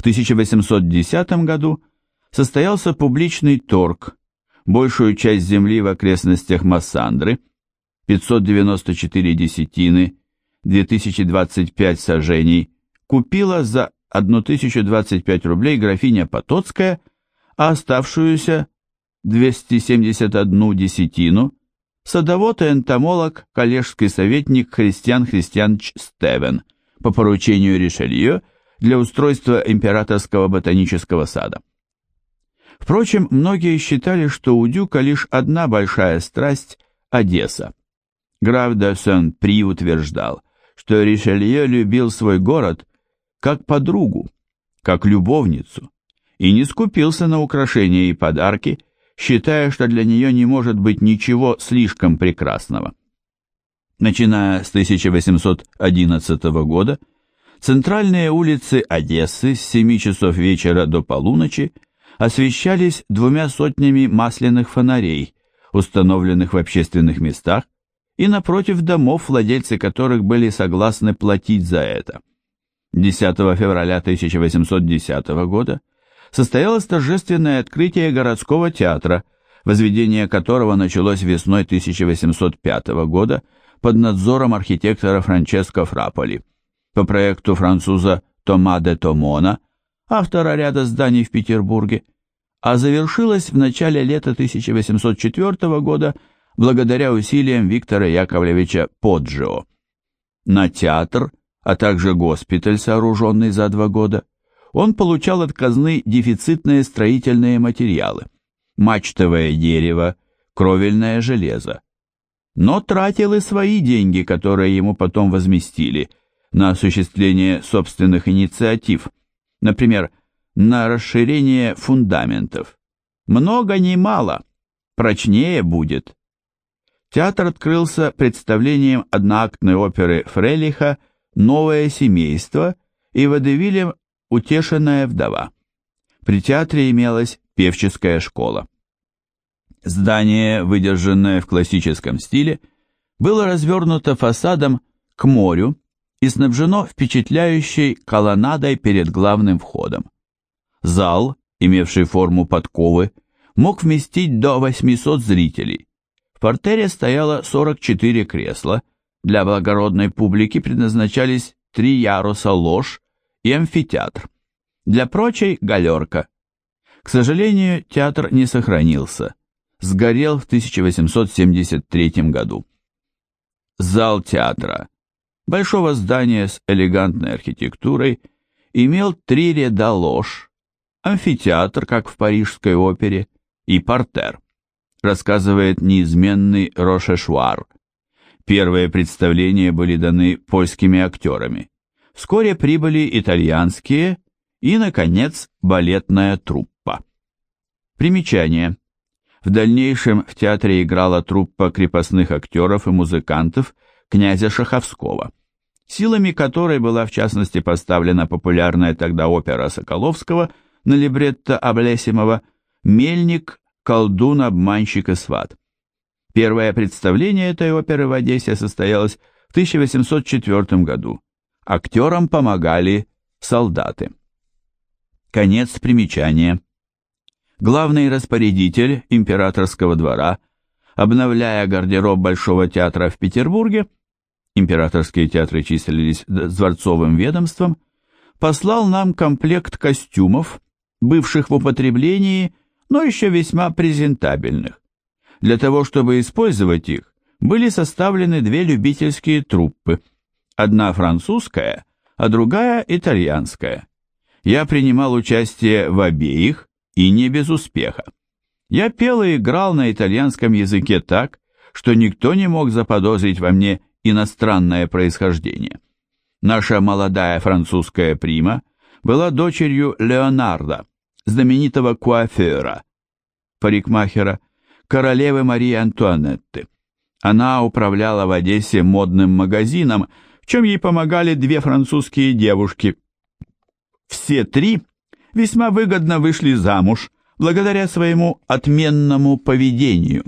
1810 году состоялся публичный торг. Большую часть земли в окрестностях Массандры, 594 десятины, 2025 сажений, купила за 1025 рублей графиня Потоцкая, а оставшуюся 271 десятину садовод и энтомолог, коллежский советник Христиан Христианович Стевен по поручению Ришелье для устройства императорского ботанического сада. Впрочем, многие считали, что у Дюка лишь одна большая страсть – Одесса. Граф де Сен-При утверждал, что Ришелье любил свой город как подругу, как любовницу, и не скупился на украшения и подарки, считая, что для нее не может быть ничего слишком прекрасного. Начиная с 1811 года, центральные улицы Одессы с 7 часов вечера до полуночи освещались 200 масляных фонарей, установленных в общественных местах, и напротив домов, владельцы которых были согласны платить за это. 10 февраля 1810 года состоялось торжественное открытие городского театра, возведение которого началось весной 1805 года под надзором архитектора Франческо Фраполи по проекту француза Тома де Томона, автора ряда зданий в Петербурге, а завершилось в начале лета 1804 года благодаря усилиям Виктора Яковлевича Поджио. На театр, а также госпиталь, сооруженный за 2 года, он получал от казны дефицитные строительные материалы, мачтовое дерево, кровельное железо. Но тратил и свои деньги, которые ему потом возместили, на осуществление собственных инициатив, например, на расширение фундаментов. Много не мало, прочнее будет. Театр открылся представлением одноактной оперы Фрелиха «Новое семейство» и водевилем «Утешенная вдова». При театре имелась певческая школа. Здание, выдержанное в классическом стиле, было развернуто фасадом к морю и снабжено впечатляющей колоннадой перед главным входом. Зал, имевший форму подковы, мог вместить до 800 зрителей. В партере стояло 44 кресла, для благородной публики предназначались 3 яруса лож и амфитеатр. Для прочей – галерка. К сожалению, театр не сохранился. Сгорел в 1873 году. Зал театра, большого здания с элегантной архитектурой, имел 3 ряда лож, амфитеатр, как в Парижской опере, и партер, рассказывает неизменный Рошешуар. Первые представления были даны польскими актерами. Вскоре прибыли итальянские и, наконец, балетная труппа. Примечание. В дальнейшем в театре играла труппа крепостных актеров и музыкантов князя Шаховского, силами которой была в частности поставлена популярная тогда опера Соколовского на либретто Аблесимова «Мельник, колдун, обманщик и сват». Первое представление этой оперы в Одессе состоялось в 1804 году. Актерам помогали солдаты. Конец примечания. Главный распорядитель императорского двора, обновляя гардероб Большого театра в Петербурге, императорские театры числились дворцовым ведомством, послал нам комплект костюмов, бывших в употреблении, но еще весьма презентабельных. Для того, чтобы использовать их, были составлены 2 любительские труппы, одна французская, а другая итальянская. Я принимал участие в обеих, и не без успеха. Я пел и играл на итальянском языке так, что никто не мог заподозрить во мне иностранное происхождение. Наша молодая французская прима была дочерью Леонардо, знаменитого куафера, парикмахера, королевы Марии Антуанетты. Она управляла в Одессе модным магазином, в чем ей помогали 2 французские девушки. Все 3 весьма выгодно вышли замуж благодаря своему отменному поведению.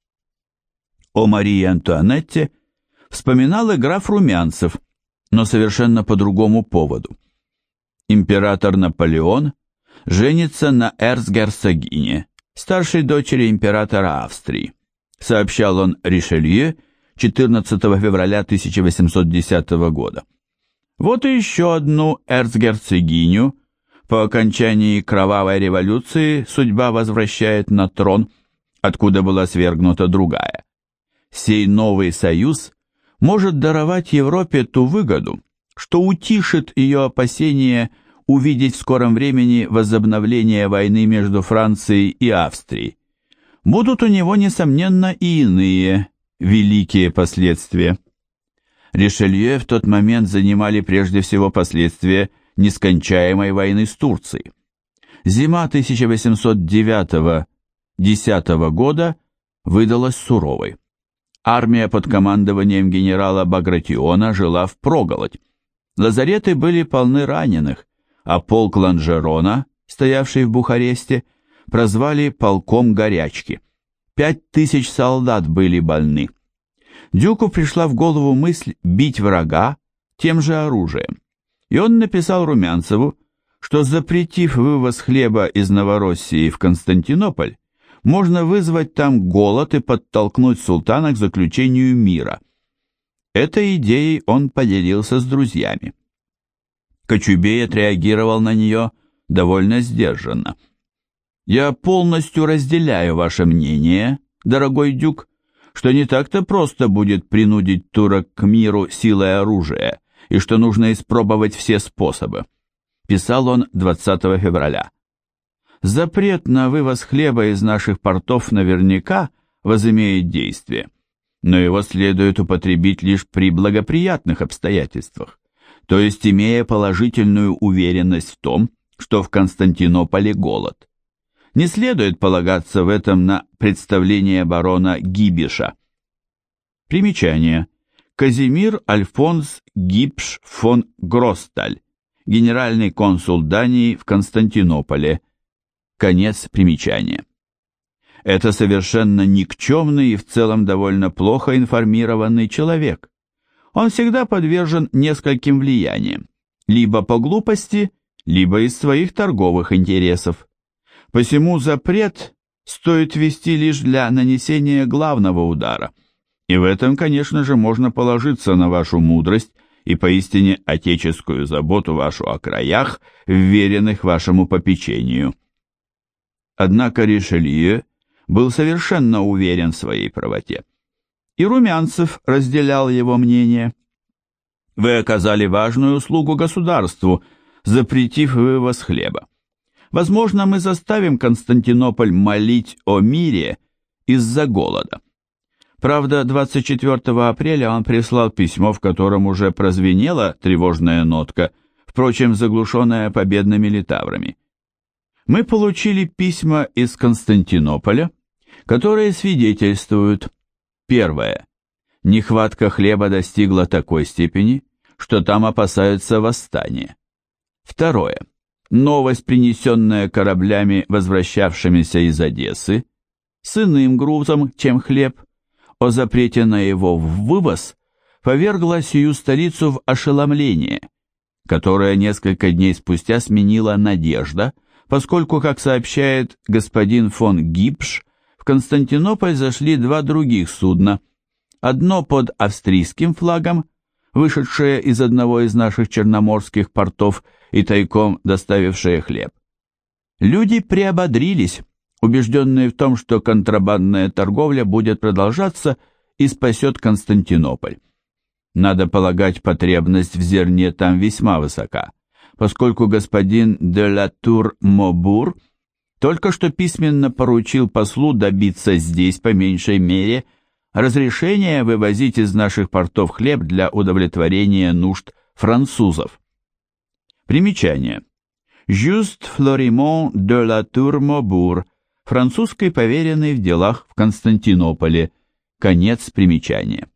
О Марии Антуанетте вспоминал и граф Румянцев, но совершенно по другому поводу. Император Наполеон женится на эрцгерцогине, старшей дочери императора Австрии, сообщал он Ришелье 14 февраля 1810 года. Вот и еще одну эрцгерцогиню по окончании кровавой революции судьба возвращает на трон, откуда была свергнута другая. Сей новый союз может даровать Европе ту выгоду, что утишит ее опасения увидеть в скором времени возобновление войны между Францией и Австрией. Будут у него, несомненно, и иные великие последствия. Ришелье в тот момент занимали прежде всего последствия нескончаемой войны с Турцией. Зима 1809-10 года выдалась суровой. Армия под командованием генерала Багратиона жила впроголодь. Лазареты были полны раненых, а полк Ланжерона, стоявший в Бухаресте, прозвали полком горячки. 5000 солдат были больны. Дюку пришла в голову мысль бить врага тем же оружием, и он написал Румянцеву, что, запретив вывоз хлеба из Новороссии в Константинополь, можно вызвать там голод и подтолкнуть султана к заключению мира. Этой идеей он поделился с друзьями. Кочубей отреагировал на нее довольно сдержанно. «Я полностью разделяю ваше мнение, дорогой дюк, что не так-то просто будет принудить турок к миру силой оружия, и что нужно испробовать все способы», писал он 20 февраля. «Запрет на вывоз хлеба из наших портов наверняка возымеет действие, но его следует употребить лишь при благоприятных обстоятельствах, то есть имея положительную уверенность в том, что в Константинополе голод. Не следует полагаться в этом на представление барона Гибиша». Примечание. Казимир Альфонс Гибш фон Гросталь, генеральный консул Дании в Константинополе. Конец примечания. Это совершенно никчемный и в целом довольно плохо информированный человек. Он всегда подвержен нескольким влияниям, либо по глупости, либо из своих торговых интересов. Посему запрет стоит ввести лишь для нанесения главного удара, и в этом, конечно же, можно положиться на вашу мудрость и поистине отеческую заботу вашу о краях, вверенных вашему попечению. Однако Ришелье был совершенно уверен в своей правоте. И Румянцев разделял его мнение. «Вы оказали важную услугу государству, запретив вывоз хлеба. Возможно, мы заставим Константинополь молить о мире из-за голода». Правда, 24 апреля он прислал письмо, в котором уже прозвенела тревожная нотка, впрочем, заглушенная победными литаврами. Мы получили письма из Константинополя, которые свидетельствуют: первое. Нехватка хлеба достигла такой степени, что там опасаются восстания. Второе. Новость, принесенная кораблями, возвращавшимися из Одессы, с иным грузом, чем хлеб, о запрете на его вывоз, повергла сию столицу в ошеломление, которое несколько дней спустя сменила надежда, поскольку, как сообщает господин фон Гибш, в Константинополь зашли два других судна, одно под австрийским флагом, вышедшее из одного из наших черноморских портов и тайком доставившее хлеб. Люди приободрились, убежденные в том, что контрабандная торговля будет продолжаться и спасет Константинополь. Надо полагать, потребность в зерне там весьма высока, поскольку господин де ла Тур-Мобур только что письменно поручил послу добиться здесь, по меньшей мере, разрешения вывозить из наших портов хлеб для удовлетворения нужд французов. Примечание. Жюст Флоримон де ла Тур-Мобур, французский поверенный в делах в Константинополе. Конец примечания.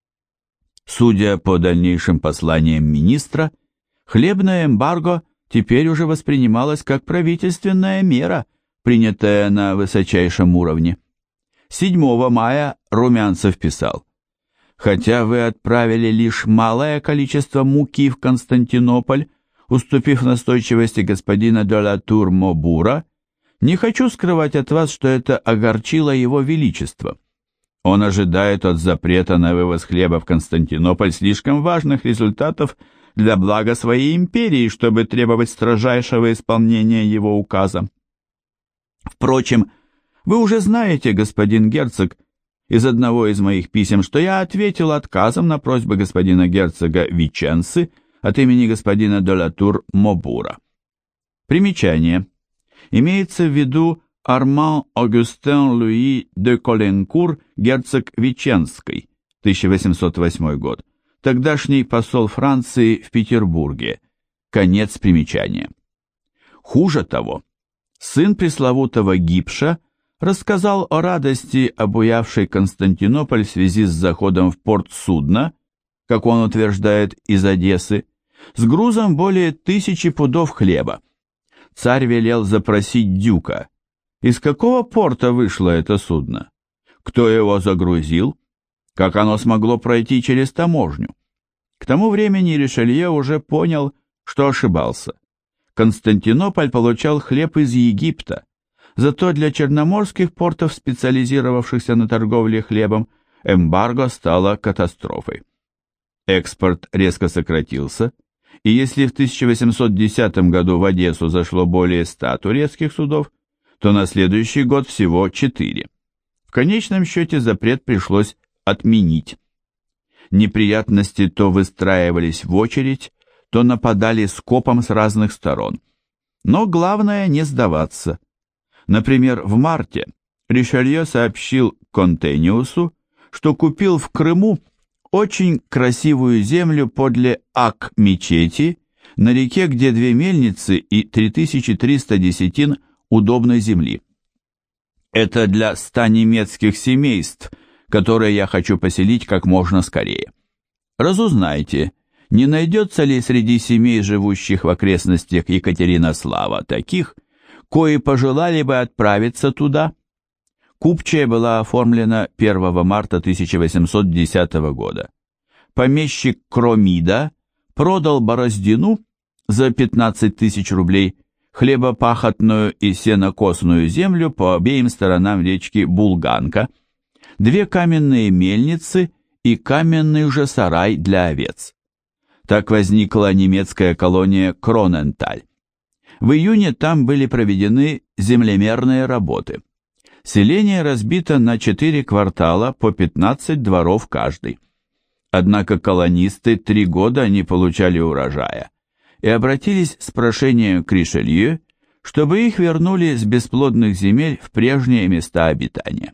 Судя по дальнейшим посланиям министра, хлебное эмбарго теперь уже воспринималось как правительственная мера, принятая на высочайшем уровне. 7 мая Румянцев писал: «Хотя вы отправили лишь малое количество муки в Константинополь, уступив настойчивости господина де ла Тур Мобура, не хочу скрывать от вас, что это огорчило его величество. Он ожидает от запрета на вывоз хлеба в Константинополь слишком важных результатов для блага своей империи, чтобы требовать строжайшего исполнения его указа. Впрочем, вы уже знаете, господин герцог, из одного из моих писем, что я ответил отказом на просьбы господина герцога Виченцы от имени господина де ла Тур Мобура. Примечание. Имеется в виду Арман Огюстен Луи де Коленкур, герцог Виченский, 1808 год, тогдашний посол Франции в Петербурге. Конец примечания. Хуже того, сын пресловутого Гипша рассказал о радости, обуявшей Константинополь в связи с заходом в порт судна, как он утверждает, из Одессы, с грузом более 1000 пудов хлеба. Царь велел запросить дюка. Из какого порта вышло это судно? Кто его загрузил? Как оно смогло пройти через таможню? К тому времени Ришелье уже понял, что ошибался. Константинополь получал хлеб из Египта, зато для черноморских портов, специализировавшихся на торговле хлебом, эмбарго стало катастрофой. Экспорт резко сократился, и если в 1810 году в Одессу зашло более 100 турецких судов, то на следующий год всего 4. В конечном счете запрет пришлось отменить. Неприятности то выстраивались в очередь, то нападали скопом с разных сторон. Но главное не сдаваться. Например, в марте Ришелье сообщил Контениусу, что купил в Крыму очень красивую землю подле Ак-мечети, на реке, где 2 мельницы и 3300 десятин удобной земли. Это для 100 немецких семейств, которые я хочу поселить как можно скорее. Разузнайте, не найдется ли среди семей, живущих в окрестностях Екатеринослава, таких, кои пожелали бы отправиться туда. Купчая была оформлена 1 марта 1810 года. Помещик Кромида продал Бороздину за 15 000 рублей хлебопахотную и сенокосную землю по обеим сторонам речки Булганка, 2 каменные мельницы и каменный же сарай для овец. Так возникла немецкая колония Кроненталь. В июне там были проведены землемерные работы. Селение разбито на 4 квартала по 15 дворов каждый. Однако колонисты 3 года не получали урожая и обратились с прошением к Ришелье, чтобы их вернули с бесплодных земель в прежние места обитания.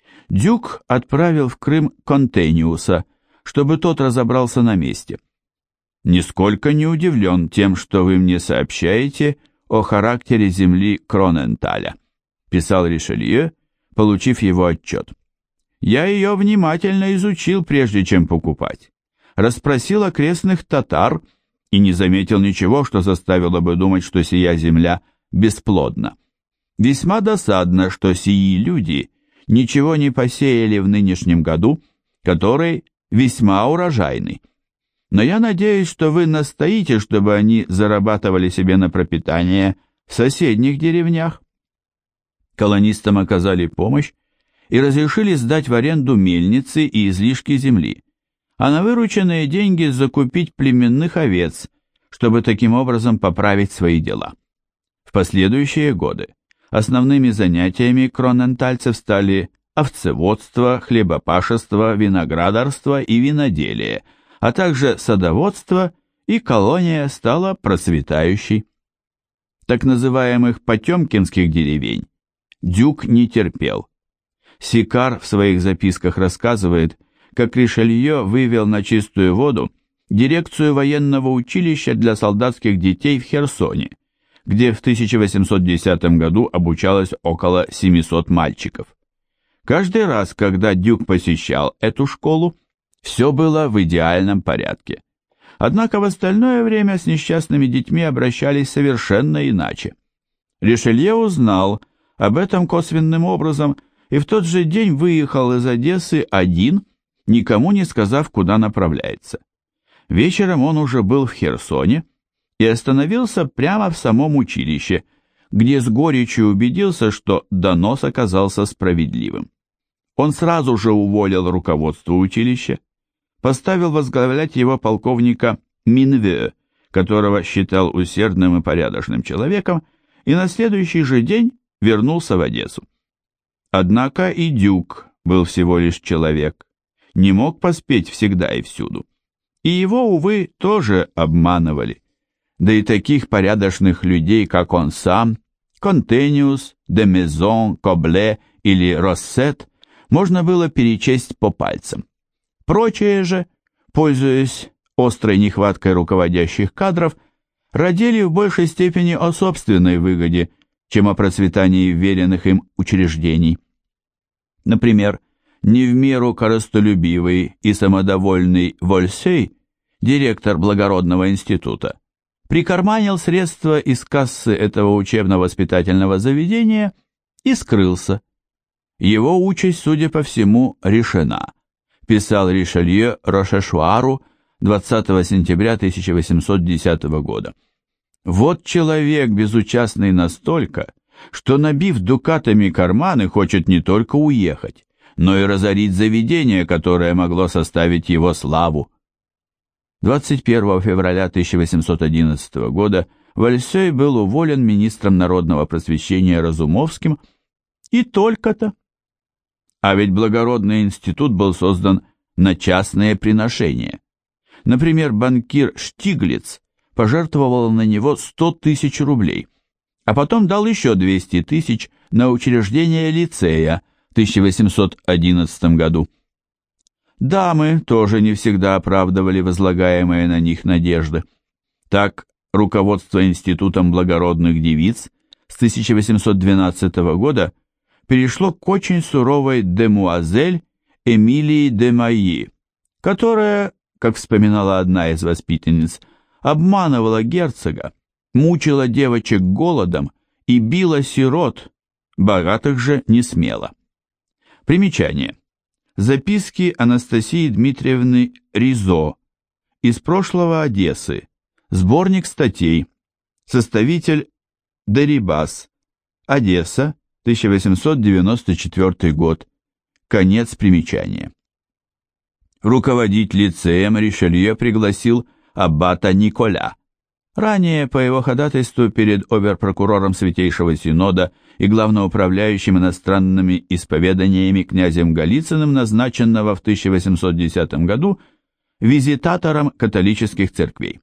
Дюк отправил в Крым Контениуса, чтобы тот разобрался на месте. «Нисколько не удивлен тем, что вы мне сообщаете о характере земли Кроненталя», писал Ришелье, получив его отчет. «Я ее внимательно изучил, прежде чем покупать. Расспросил окрестных татар и не заметил ничего, что заставило бы думать, что сия земля бесплодна. Весьма досадно, что сии люди ничего не посеяли в нынешнем году, который весьма урожайный. Но я надеюсь, что вы настоите, чтобы они зарабатывали себе на пропитание в соседних деревнях». Колонистам оказали помощь и разрешили сдать в аренду мельницы и излишки земли, а на вырученные деньги закупить племенных овец, чтобы таким образом поправить свои дела. В последующие годы основными занятиями кронентальцев стали овцеводство, хлебопашество, виноградарство и виноделие, а также садоводство, и колония стала процветающей. Так называемых потемкинских деревень Дюк не терпел. Сикар в своих записках рассказывает, как Ришелье вывел на чистую воду дирекцию военного училища для солдатских детей в Херсоне, где в 1810 году обучалось около 700 мальчиков. Каждый раз, когда Дюк посещал эту школу, все было в идеальном порядке. Однако в остальное время с несчастными детьми обращались совершенно иначе. Ришелье узнал об этом косвенным образом и в тот же день выехал из Одессы один, никому не сказав, куда направляется. Вечером он уже был в Херсоне и остановился прямо в самом училище, где с горечью убедился, что донос оказался справедливым. Он сразу же уволил руководство училища, поставил возглавлять его полковника Минве, которого считал усердным и порядочным человеком, и на следующий же день вернулся в Одессу. Однако и Дюк был всего лишь человек, не мог поспеть всегда и всюду. И его, увы, тоже обманывали. Да и таких порядочных людей, как он сам, Контениус, де Мезон, Кобле или Россет, можно было перечесть по пальцам. Прочие же, пользуясь острой нехваткой руководящих кадров, радели в большей степени о собственной выгоде, чем о процветании веренных им учреждений. Например, не в меру корыстолюбивый и самодовольный Вольсей, директор благородного института, прикарманил средства из кассы этого учебно-воспитательного заведения и скрылся. Его участь, судя по всему, решена, писал Ришелье Рошешуару 20 сентября 1810 года. Вот человек, безучастный настолько, что, набив дукатами карманы, хочет не только уехать, но и разорить заведение, которое могло составить его славу. 21 февраля 1811 года Вольсей был уволен министром народного просвещения Разумовским, и только-то. А ведь благородный институт был создан на частные приношения. Например, банкир Штиглиц пожертвовал на него 100 тысяч рублей, а потом дал еще 200 тысяч на учреждение лицея в 1811 году. Дамы тоже не всегда оправдывали возлагаемые на них надежды. Так, руководство Институтом благородных девиц с 1812 года перешло к очень суровой демуазель Эмилии де Майи, которая, как вспоминала одна из воспитанниц, обманывала герцога, мучила девочек голодом и била сирот, богатых же не смела. Примечание. Записки Анастасии Дмитриевны Ризо из прошлого Одессы, сборник статей, составитель Дерибас, Одесса, 1894 год, конец примечания. Руководить лицеем Ришелье пригласил аббата Николя, ранее по его ходатайству перед обер-прокурором Святейшего Синода и главноуправляющим иностранными исповеданиями князем Голицыным, назначенного в 1810 году визитатором католических церквей.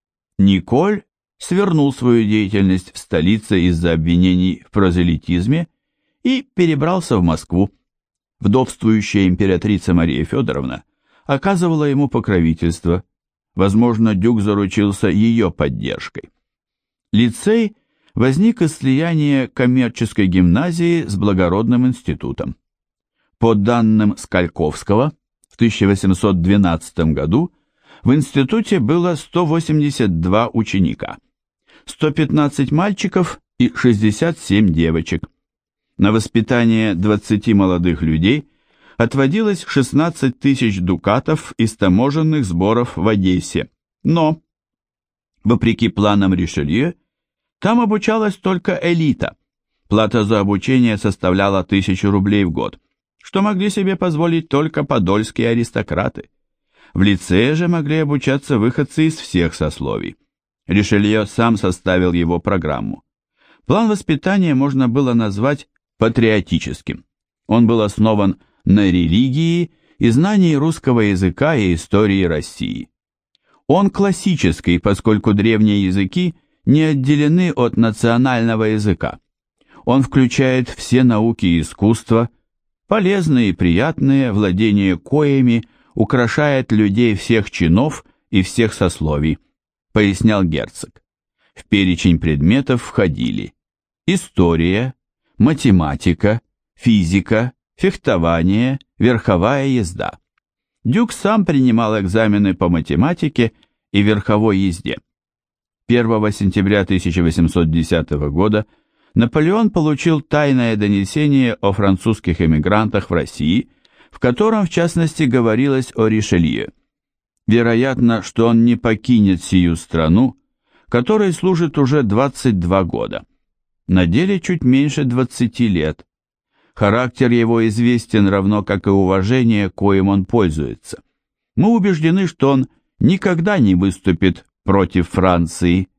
Николь свернул свою деятельность в столице из-за обвинений в прозелитизме и перебрался в Москву. Вдовствующая императрица Мария Федоровна оказывала ему покровительство, возможно, Дюк заручился ее поддержкой. Лицей возник из слияния коммерческой гимназии с благородным институтом. По данным Скальковского, в 1812 году в институте было 182 ученика, 115 мальчиков и 67 девочек. На воспитание 20 молодых людей отводилось 16 тысяч дукатов из таможенных сборов в Одессе, но, вопреки планам Ришелье, там обучалась только элита. Плата за обучение составляла 1000 рублей в год, что могли себе позволить только подольские аристократы. В лицее же могли обучаться выходцы из всех сословий. Ришелье сам составил его программу. План воспитания можно было назвать патриотическим. Он был основан на религии и знании русского языка и истории России. Он классический, поскольку древние языки не отделены от национального языка. Он включает все науки и искусства, полезные и приятные, владение коями, украшает людей всех чинов и всех сословий, пояснял герцог. В перечень предметов входили история, математика, физика, фехтование, верховая езда. Дюк сам принимал экзамены по математике и верховой езде. 1 сентября 1810 года Наполеон получил тайное донесение о французских эмигрантах в России, в котором, в частности, говорилось о Ришелье. Вероятно, что он не покинет сию страну, которой служит уже 22 года. На деле чуть меньше 20 лет. Характер его известен, равно как и уважение, коим он пользуется. Мы убеждены, что он никогда не выступит против Франции.